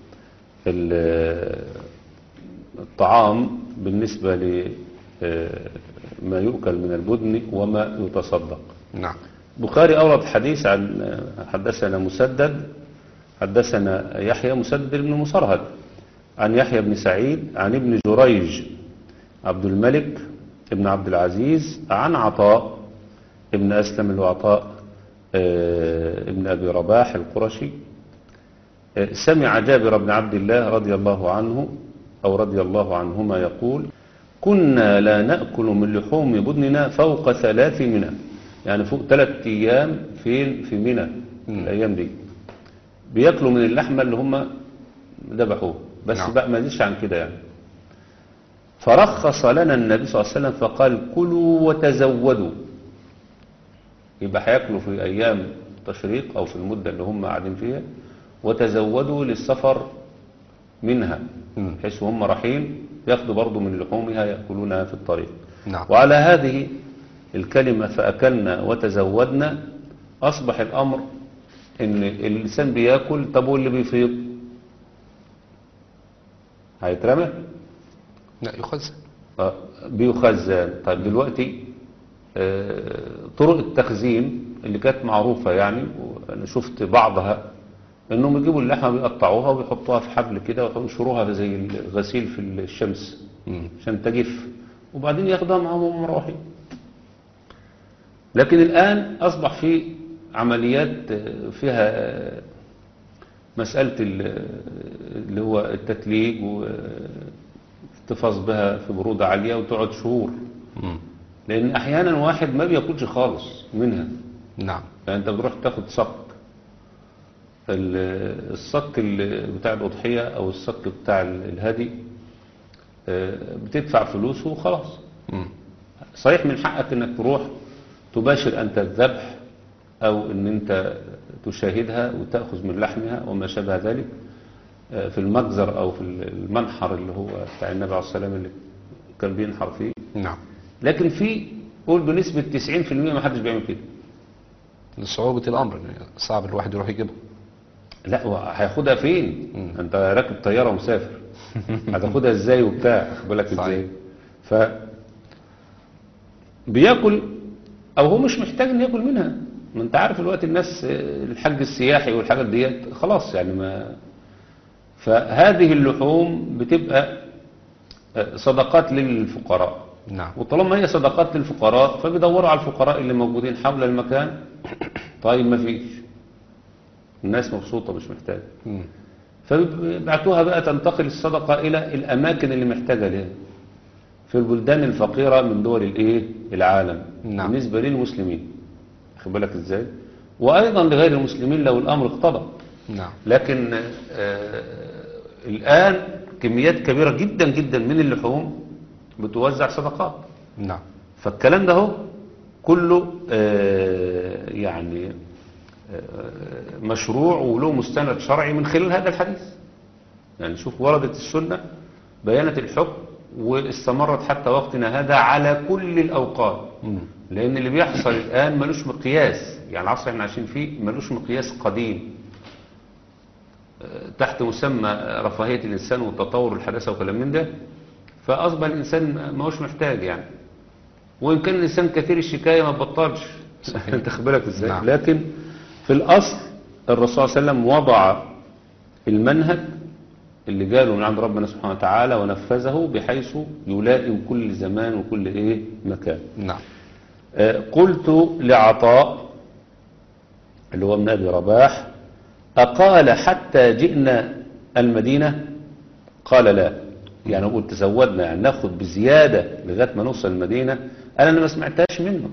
الطعام بالنسبة لما يؤكل من البدن وما يتصدق. نعم. بخاري أورد حديث عن حدثنا مسدد حدثنا يحيى مسدد بن مصرهد عن يحيى بن سعيد عن ابن جريج عبد الملك ابن عبد العزيز عن عطاء ابن أسلم العطاء ابن أبي رباح القرشي سمع جابر بن عبد الله رضي الله عنه أو رضي الله عنهما يقول كنا لا نأكل من لحوم بدننا فوق 3 منى، يعني فوق 3 أيام في منى الأيام دي بيأكلوا من اللحمة اللي هم ذبحوه بس. نعم. بقى ما يزيدش عن كده يعني. فرخص لنا النبي صلى الله عليه وسلم فقال كلوا وتزودوا، يبقى هياكلوا في أيام التشريق أو في المدة اللي هم قاعدين فيها، وتزودوا للسفر منها بحيث هم رايحين ياخدوا برضو من لحومها يأكلونها في الطريق. نعم. وعلى هذه الكلمة فأكلنا وتزودنا أصبح الأمر إن الإنسان بياكل. طب واللي بيفيض هيترمى؟ لا، يخزن. بيخزن. طيب دلوقتي طرق التخزين اللي كانت معروفة يعني، وأنا شفت بعضها انهم يجيبوا اللحمة بيقطعوها ويحطوها في حبل كده وينشروها زي الغسيل في الشمس عشان تجف، وبعدين ياخدوها معاهم وهم مروحين. لكن الآن أصبح في عمليات فيها مسألة اللي هو التتليج واحتفاظ بها في برودة عالية وتقعد شهور. لأن أحيانا واحد ما بياكلش خالص منها. نعم. يعني أنت بتروح تاخد صك، الصك بتاع الأضحية أو الصك بتاع الهدي بتدفع فلوسه وخلاص. صحيح من حقك انك تروح تباشر انت الذبح او ان انت تشاهدها وتأخذ من لحمها وما شابه ذلك في المجزر او في المنحر اللي هو بتاع النبي عليه الصلاة والسلام اللي كان بينحر فيه. نعم. لكن في قول بنسبة 90% ما حدش بيعمل كده لصعوبة الامر، صعب الواحد يروح يجيبه. لا، هياخدها فين؟ انت راكب طيارة ومسافر هتاخدها ازاي وبتاع، خد بالك ازاي؟ ف بياكل او هو مش محتاج ان ياكل منها. ما انت عارف الوقت الناس الحج السياحي والحاجات ديت خلاص يعني ما. فهذه اللحوم بتبقى صدقات للفقراء. نعم. وطالما هي صدقات للفقراء فبيدوروا على الفقراء اللي موجودين حول المكان. طيب ما فيش، الناس مبسوطة مش محتاجة، فبعتوها بقى تنتقل الصدقة إلى الأماكن اللي محتاجة لها في البلدان الفقيرة من دول العالم. نعم. بالنسبة للمسلمين، خد بالك ازاي، وأيضا لغير المسلمين لو الأمر اقتضى. نعم. لكن الآن كميات كبيرة جدا جدا من اللحوم بتوزع صدقات. نعم. فالكلام ده هو كله يعني مشروع وله مستند شرعي من خلال هذا الحديث. يعني شوف وردت السنة بيانت الحكم واستمرت حتى وقتنا هذا على كل الأوقات. لأن اللي بيحصل الآن ملوش مقياس، يعني العصر احنا عايشين فيه ملوش مقياس قديم تحت مسمى رفاهية الإنسان والتطور والحداثة وكلام من ده. فأصبح الإنسان ما هوش محتاج يعني، وإن كان الإنسان كثير الشكاية ما بطلش. انت خد بالك ازاي. نعم. لكن في الأصل الرسول صلى الله عليه وسلم وضع المنهج اللي قاله من عند ربنا سبحانه وتعالى ونفذه بحيث يلائم كل زمان وكل مكان. نعم. قلت لعطاء اللي هو ابن أبي رباح أقال حتى جئنا المدينة؟ قال لا. يعني قلت تزودنا يعني ناخد بزيادة لغاية ما نوصل المدينة. أنا ما سمعتهاش منه.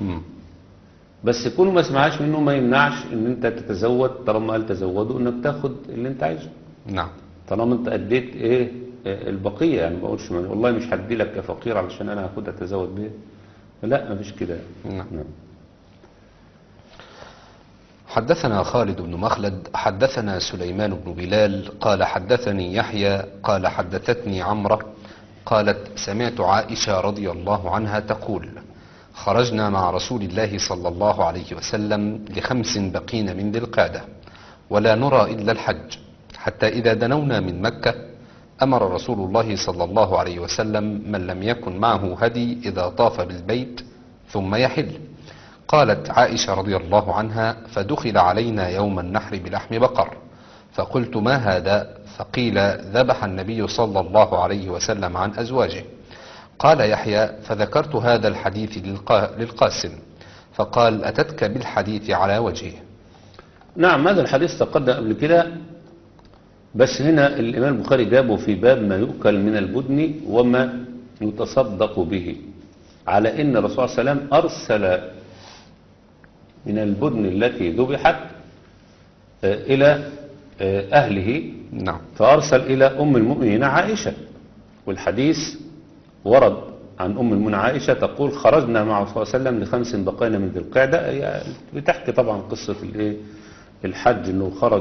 بس كونه ما سمعهاش منه ما يمنعش ان انت تتزود. طالما قال تزودوا انك تاخد اللي انت عايزه. نعم. طالما انت اديت البقية. يعني ما بقولش والله مش هدي لك يا فقير علشان انا هاخدها اتزود بيها. لا، ما فيش كده. نعم. حدثنا خالد بن مخلد حدثنا سليمان بن بلال قال حدثني يحيى قال حدثتني عمرة قالت سمعت عائشة رضي الله عنها تقول خرجنا مع رسول الله صلى الله عليه وسلم ل5 بقين من ذي القعدة ولا نرى إلا الحج حتى إذا دنونا من مكة أمر رسول الله صلى الله عليه وسلم من لم يكن معه هدي إذا طاف بالبيت ثم يحل. قالت عائشة رضي الله عنها فدخل علينا يوم النحر بلحم بقر فقلت ما هذا؟ فقيل ذبح النبي صلى الله عليه وسلم عن أزواجه. قال يحيى فذكرت هذا الحديث للقاسم فقال أتتك بالحديث على وجهه. نعم هذا الحديث تقدم قبل كده، بس هنا الإمام البخاري جابه في باب ما يؤكل من البدن وما يتصدق به، على إن الرسول صلى الله عليه وسلم أرسل من البدن التي ذبحت إلى أهله. نعم. فأرسل إلى أم المؤمنين عائشة، والحديث ورد عن أم المؤمنين عائشة تقول خرجنا مع الرسول صلى الله عليه وسلم ل5 بقين من ذي القعدة. يعني بتحكي طبعا قصة الحج، أنه خرج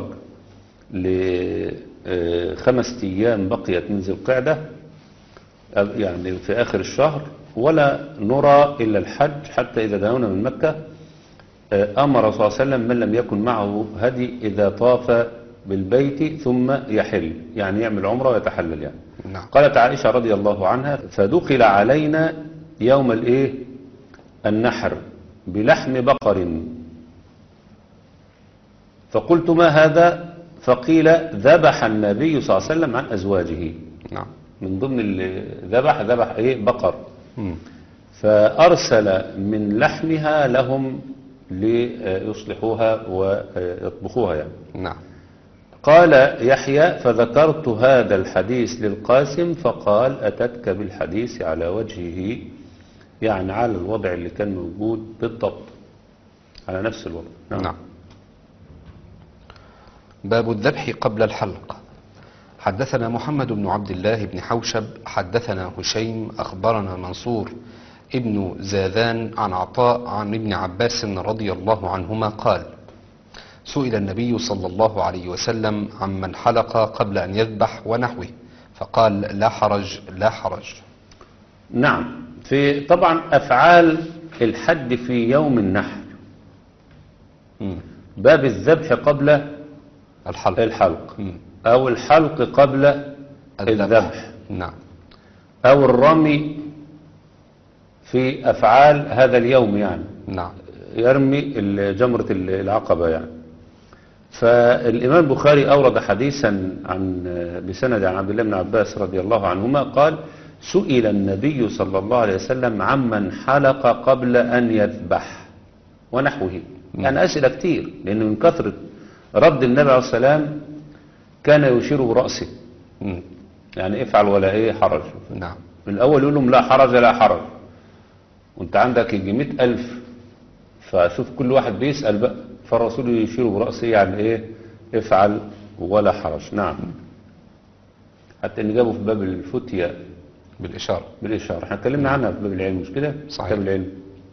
ل5 أيام بقيت من ذي القعدة يعني في آخر الشهر، ولا نرى إلا الحج حتى إذا دنونا من مكة أمر صلى الله عليه وسلم من لم يكن معه هدي إذا طاف بالبيت ثم يحل، يعني يعمل عمره ويتحلل يعني. نعم. قالت عائشة رضي الله عنها فدخل علينا يوم النحر بلحم بقر فقلت ما هذا؟ فقيل ذبح النبي صلى الله عليه وسلم عن أزواجه. نعم. من ضمن اللي ذبح بقر. فأرسل من لحمها لهم ليصلحوها ويطبخوها يعني. نعم. قال يحيى فذكرت هذا الحديث للقاسم فقال أتتك بالحديث على وجهه، يعني على الوضع اللي كان موجود بالضبط، على نفس الوضع. نعم. باب الذبح قبل الحلق. حدثنا محمد بن عبد الله بن حوشب حدثنا هشيم أخبرنا منصور ابن زاذان عن عطاء عن ابن عباس رضي الله عنهما قال سئل النبي صلى الله عليه وسلم عمن حلق قبل أن يذبح ونحوه فقال لا حرج لا حرج. نعم. في طبعا أفعال الحج في يوم النحر. باب الذبح قبل الحلق. أو الحلق قبل الذبح. نعم. أو الرمي في أفعال هذا اليوم يعني. نعم. يرمي جمرة العقبة يعني. فالإمام البخاري أورد حديثا بسند عن عبد الله بن عباس رضي الله عنهما قال سئل النبي صلى الله عليه وسلم عمن حلق قبل أن يذبح ونحوه. يعني أسئلة كتير، لأنه من كثرة رد النبي عليه السلام كان يشير برأسه يعني افعل ولا حرج. نعم. من الأول يقول لهم لا حرج لا حرج، وانت عندك يجي 100,000، فشوف كل واحد بيسأل بقى، فالرسول يشير برأسه يعني افعل ولا حرج. نعم. حتى ان جابوا في باب الفتية بالإشارة احنا اتكلمنا عنها في باب العلم، مش كده؟ صحيح. باب العلم.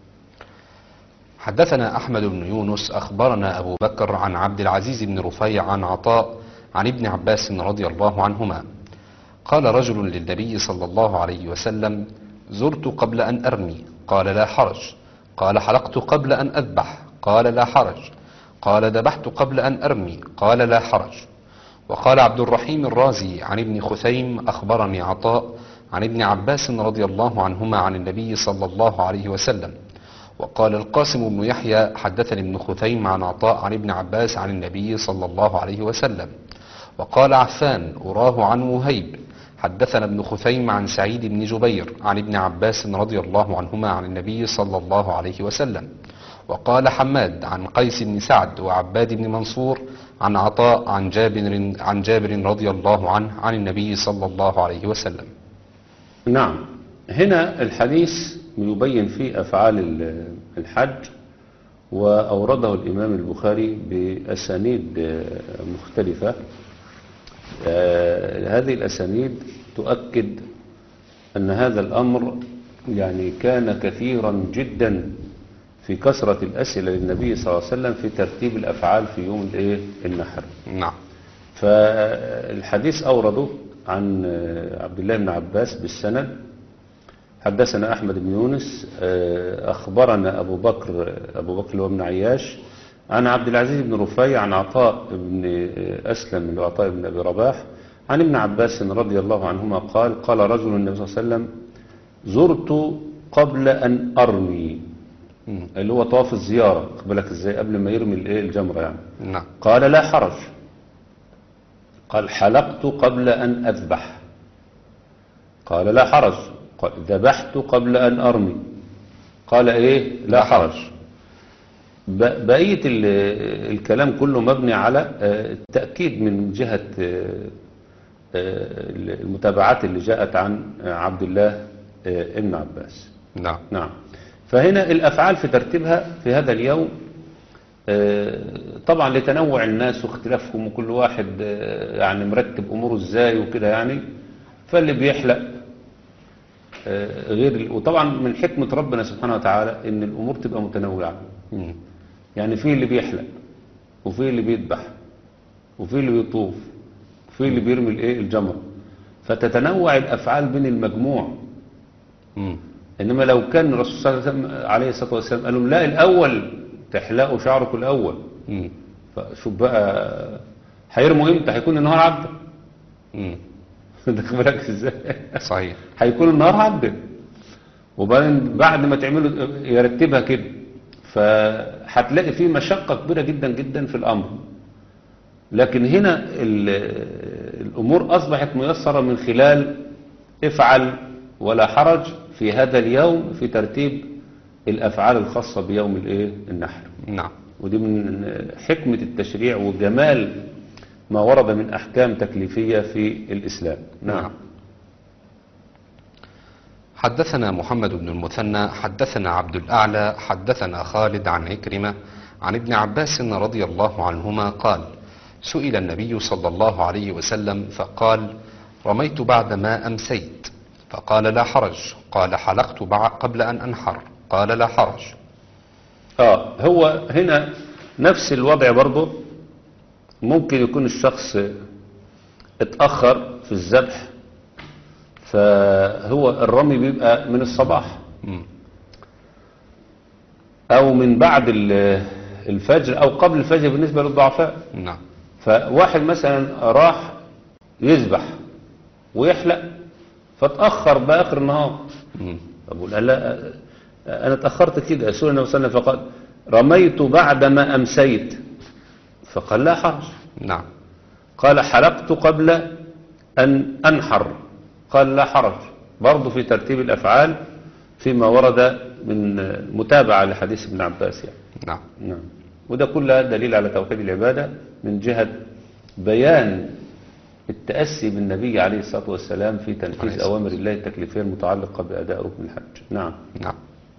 حدثنا أحمد بن يونس أخبرنا أبو بكر عن عبد العزيز بن رفيع عن عطاء عن ابن عباس رضي الله عنهما قال رجل للنبي صلى الله عليه وسلم زرت قبل أن أرمي قال لا حرج. قال حلقت قبل أن أذبح قال لا حرج. قال ذبحت قبل أن أرمي قال لا حرج. وقال عبد الرحيم الرازي عن ابن خثيم أخبرني عطاء عن ابن عباس رضي الله عنهما عن النبي صلى الله عليه وسلم. وقال القاسم بن يحيى حدثني ابن خثيم عن عطاء عن ابن عباس عن النبي صلى الله عليه وسلم. وقال عفان أراه عن وهيب حدثنا ابن خثيم عن سعيد بن جبير عن ابن عباس رضي الله عنهما عن النبي صلى الله عليه وسلم. وقال حماد عن قيس بن سعد وعباد بن منصور عن عطاء عن جابر رضي الله عنه عن النبي صلى الله عليه وسلم. نعم. هنا الحديث يبين فيه أفعال الحج، وأورده الإمام البخاري بأسانيد مختلفة. هذه الأسانيد تؤكد أن هذا الأمر يعني كان كثيرا جدا في كثرة الأسئلة للنبي صلى الله عليه وسلم في ترتيب الأفعال في يوم الإيه النحر. نعم. فالحديث أورده عن عبد الله بن عباس بالسند. حدثنا أحمد بن يونس أخبرنا أبو بكر اللي هو بن عياش عن عبد العزيز بن رفيع عن عطاء بن أسلم اللي هو عطاء بن أبي رباح عن ابن عباس رضي الله عنهما قال رجل النبي صلى الله عليه وسلم زرت قبل أن أرمي، اللي هو طواف الزيارة، بالك ازاي قبل ما يرمي الجمرة يعني. نعم. قال لا حرج. قال حلقت قبل أن أذبح. قال لا حرج. قال ذبحت قبل أن أرمي. قال إيه لا حرج. بقية الكلام كله مبني على التأكيد من جهة المتابعات اللي جاءت عن عبد الله ابن عباس. نعم. نعم. فهنا الأفعال في ترتيبها في هذا اليوم طبعا لتنوع الناس واختلافهم وكل واحد يعني مرتب أموره ازاي وكده يعني. فاللي بيحلق غير، وطبعا من حكمة ربنا سبحانه وتعالى ان الأمور تبقى متنوعة. يعني في اللي بيحلق وفي اللي بيذبح وفي اللي بيطوف وفي اللي بيرمي الجمر، فتتنوع الأفعال بين المجموع. إنما لو كان الرسول صلى الله عليه الصلاة والسلام قال لهم لا الأول تحلقوا شعركم الأول، فشوف بقى هيرموا امتى؟ هيكون النهار عدى. ده بالك ازاي؟ صحيح. هيكون النهار عدى، وبعدين بعد ما تعملوا يرتبها كده، فهتلاقي فيه مشقة كبيرة جدا جدا في الأمر. لكن هنا الأمور أصبحت ميسرة من خلال افعل ولا حرج في هذا اليوم في ترتيب الأفعال الخاصة بيوم النحر. نعم. ودي من حكمة التشريع وجمال ما ورد من أحكام تكليفية في الإسلام. نعم. حدثنا محمد بن المثنى حدثنا عبد الأعلى حدثنا خالد عن عكرمة عن ابن عباس رضي الله عنهما قال سئل النبي صلى الله عليه وسلم فقال رميت بعدما أمسيت، فقال لا حرج. قال حلقت قبل أن أنحر. قال لا حرج. هو هنا نفس الوضع برضه. ممكن يكون الشخص اتأخر في الذبح، فهو الرمي بيبقى من الصباح أو من بعد الفجر أو قبل الفجر بالنسبة للضعفاء. نعم. فواحد مثلا راح يذبح ويحلق فتأخر بآخر النهار. أقول لا أنا تأخرت كده. سئل النبي صلى الله عليه وسلم فقال رميت بعدما أمسيت، فقال لا حرج. نعم. قال حلقت قبل أن أنحر. قال لا حرج. برضو في ترتيب الأفعال فيما ورد من متابعة لحديث ابن عباس يعني. نعم. نعم. وده كله دليل على توحيد العبادة من جهة بيان التأسي بالنبي عليه الصلاة والسلام في تنفيذ أوامر الله التكليفية المتعلقة بأداء ركن الحج. نعم. نعم.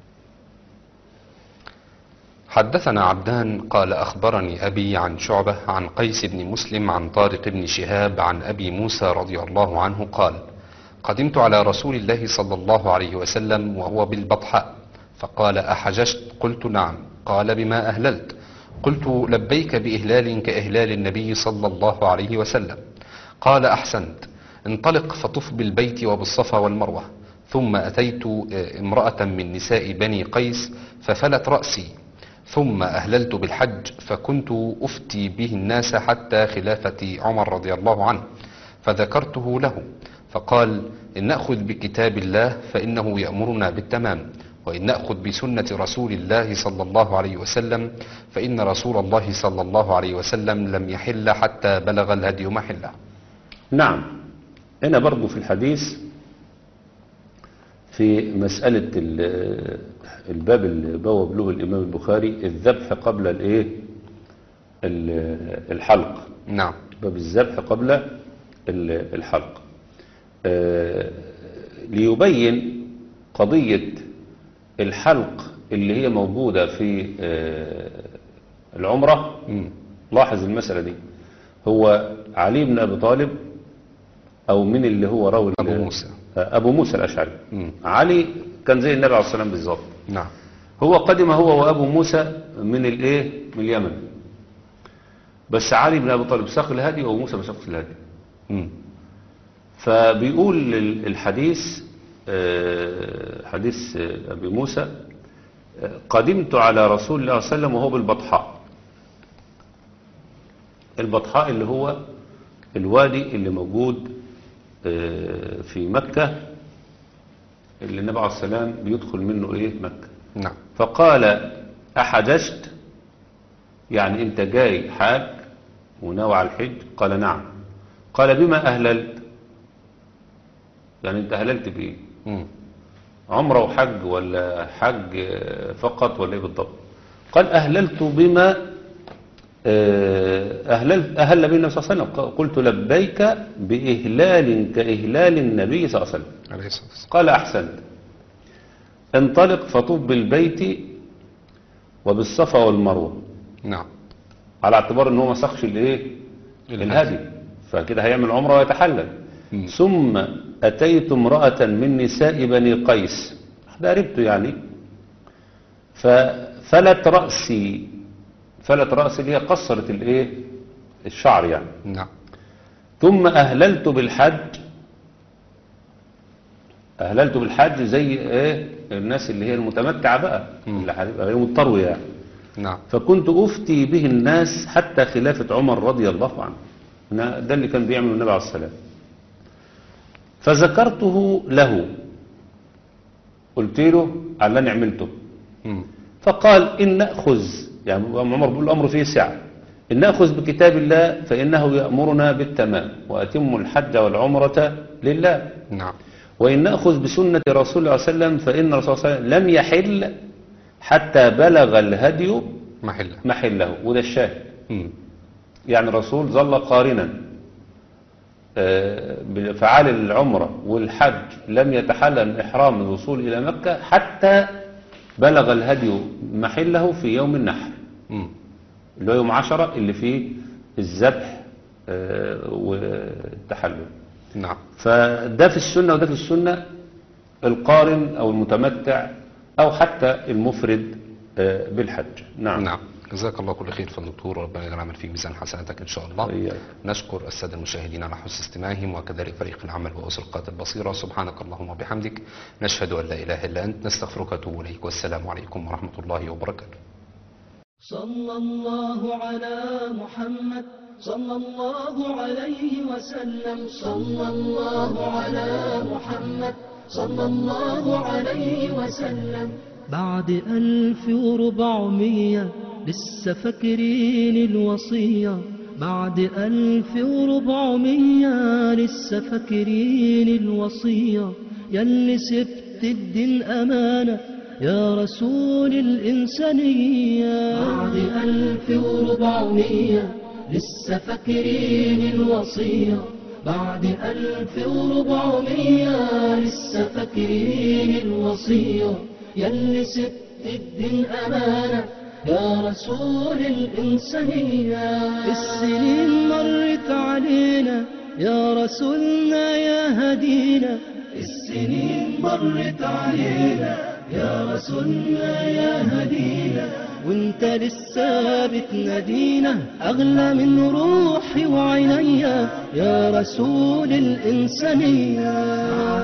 حدثنا عبدان قال أخبرني أبي عن شعبة عن قيس بن مسلم عن طارق بن شهاب عن أبي موسى رضي الله عنه قال قدمت على رسول الله صلى الله عليه وسلم وهو بالبطحاء فقال أحججت؟ قلت نعم. قال بما أهللت؟ قلت لبيك بإهلال كإهلال النبي صلى الله عليه وسلم. قال أحسنت، انطلق فطف بالبيت وبالصفا والمروة. ثم أتيت امرأة من نساء بني قيس ففلت رأسي، ثم أهللت بالحج فكنت أفتي به الناس حتى خلافة عمر رضي الله عنه، فذكرته له فقال إن نأخذ بكتاب الله فإنه يأمرنا بالتمام، وإن نأخذ بسنة رسول الله صلى الله عليه وسلم فإن رسول الله صلى الله عليه وسلم لم يحل حتى بلغ الهدي محله. نعم. هنا برضو في الحديث في مسألة الباب اللي بوب له الإمام البخاري الذبح قبل الحلق. نعم. باب الذبح قبل الحلق ليبين قضية الحلق اللي هي موجودة في العمرة. لاحظ المسألة دي. هو علي بن أبي طالب أو من اللي هو راوي أبو موسى الأشعري. علي كان زي النبي عليه الصلاة والسلام بالظبط. نعم. هو قدم هو وأبو موسى من الإيه؟ من اليمن. بس علي بن أبي طالب ساق الهدي وأبو موسى بساق الهدي. فبيقول الحديث حديث أبي موسى: قدمت على رسول الله صلى الله عليه وسلم وهو بالبطحاء. البطحاء اللي هو الوادي اللي موجود في مكة، اللي النبي عليه السلام بيدخل منه ايه مكة. نعم. فقال: أحججت؟ يعني انت جاي حاج وناوي على الحج؟ قال: نعم. قال: بما أهللت؟ يعني انت أهللت بإيه؟ عمره وحج ولا حج فقط ولا ايه بالضبط؟ قال: أهللت بما أهل به النبي صلى الله عليه وسلم. قلت: لبيك بإهلال كإهلال النبي صلى الله عليه وسلم. قال: أحسنت، انطلق فطوف بالبيت وبالصفا والمروة. نعم. على اعتبار انه ما سقش الايه الهدي، فكده هيعمل عمره ويتحلل. ثم أتيت امرأة من نساء بني قيس، ده قريبته يعني، ففلت رأسي. فلت رأسي اللي هي قصرت الايه الشعر يعني. نعم. ثم أهللت بالحج. أهللت بالحج زي ايه الناس اللي هي المتمتعة بقى، اللي هتبقى غير مضطروية يعني. نعم. فكنت أفتي به الناس حتى خلافة عمر رضي الله عنه. ده اللي كان بيعمل النبي عليه السلام. فذكرته له، قلت له على اللي أنا عملته. فقال: إن نأخذ، يعني عمر بيقول الأمر فيه سعة، إن نأخذ بكتاب الله فإنه يأمرنا بالتمام وأتم الحج والعمرة لله. نعم. وإن نأخذ بسنة رسول الله صلى الله عليه وسلم فإن الرسول صلى الله عليه وسلم لم يحل حتى بلغ الهدي محله. وده الشاهد. يعني الرسول ظل قارنا بفعال العمرة والحج، لم يتحلل من إحرام الوصول إلى مكة حتى بلغ الهدي محله في يوم النحر، اللي هو يوم 10 اللي فيه الذبح والتحلل. نعم. فده في السنة وده في السنة، القارن أو المتمتع أو حتى المفرد بالحج. نعم. نعم. جزاك الله كل خير فالدكتور، ربنا يجعل العمل في ميزان حسناتك إن شاء الله. إياك. نشكر السادة المشاهدين على حسن استماعهم، وكذلك فريق العمل وأسرقات البصيرة. سبحانك اللهم وبحمدك، نشهد أن لا إله إلا أنت، نستغفرك ونتوب إليك، والسلام عليكم ورحمة الله وبركاته. صلى الله على محمد صلى الله عليه وسلم. صلى الله على محمد صلى الله عليه وسلم. بعد 1400 لسه فاكرين الوصية، بعد 1400 لسه فاكرين الوصية، ياللي سبت الدين أمانة يا رسول الإنسانية. بعد 1400 لسه فاكرين الوصية، بعد 1400 لسه فاكرين الوصية، ياللي سبت الدين أمانة يا رسول الإنسانية. السنين مرت علينا يا رسولنا يا هدينا، السنين مرت علينا يا رسولنا يا هدينا، وانت لسه بتنادينا أغلى من روحي وعينيا يا رسول الإنسانية.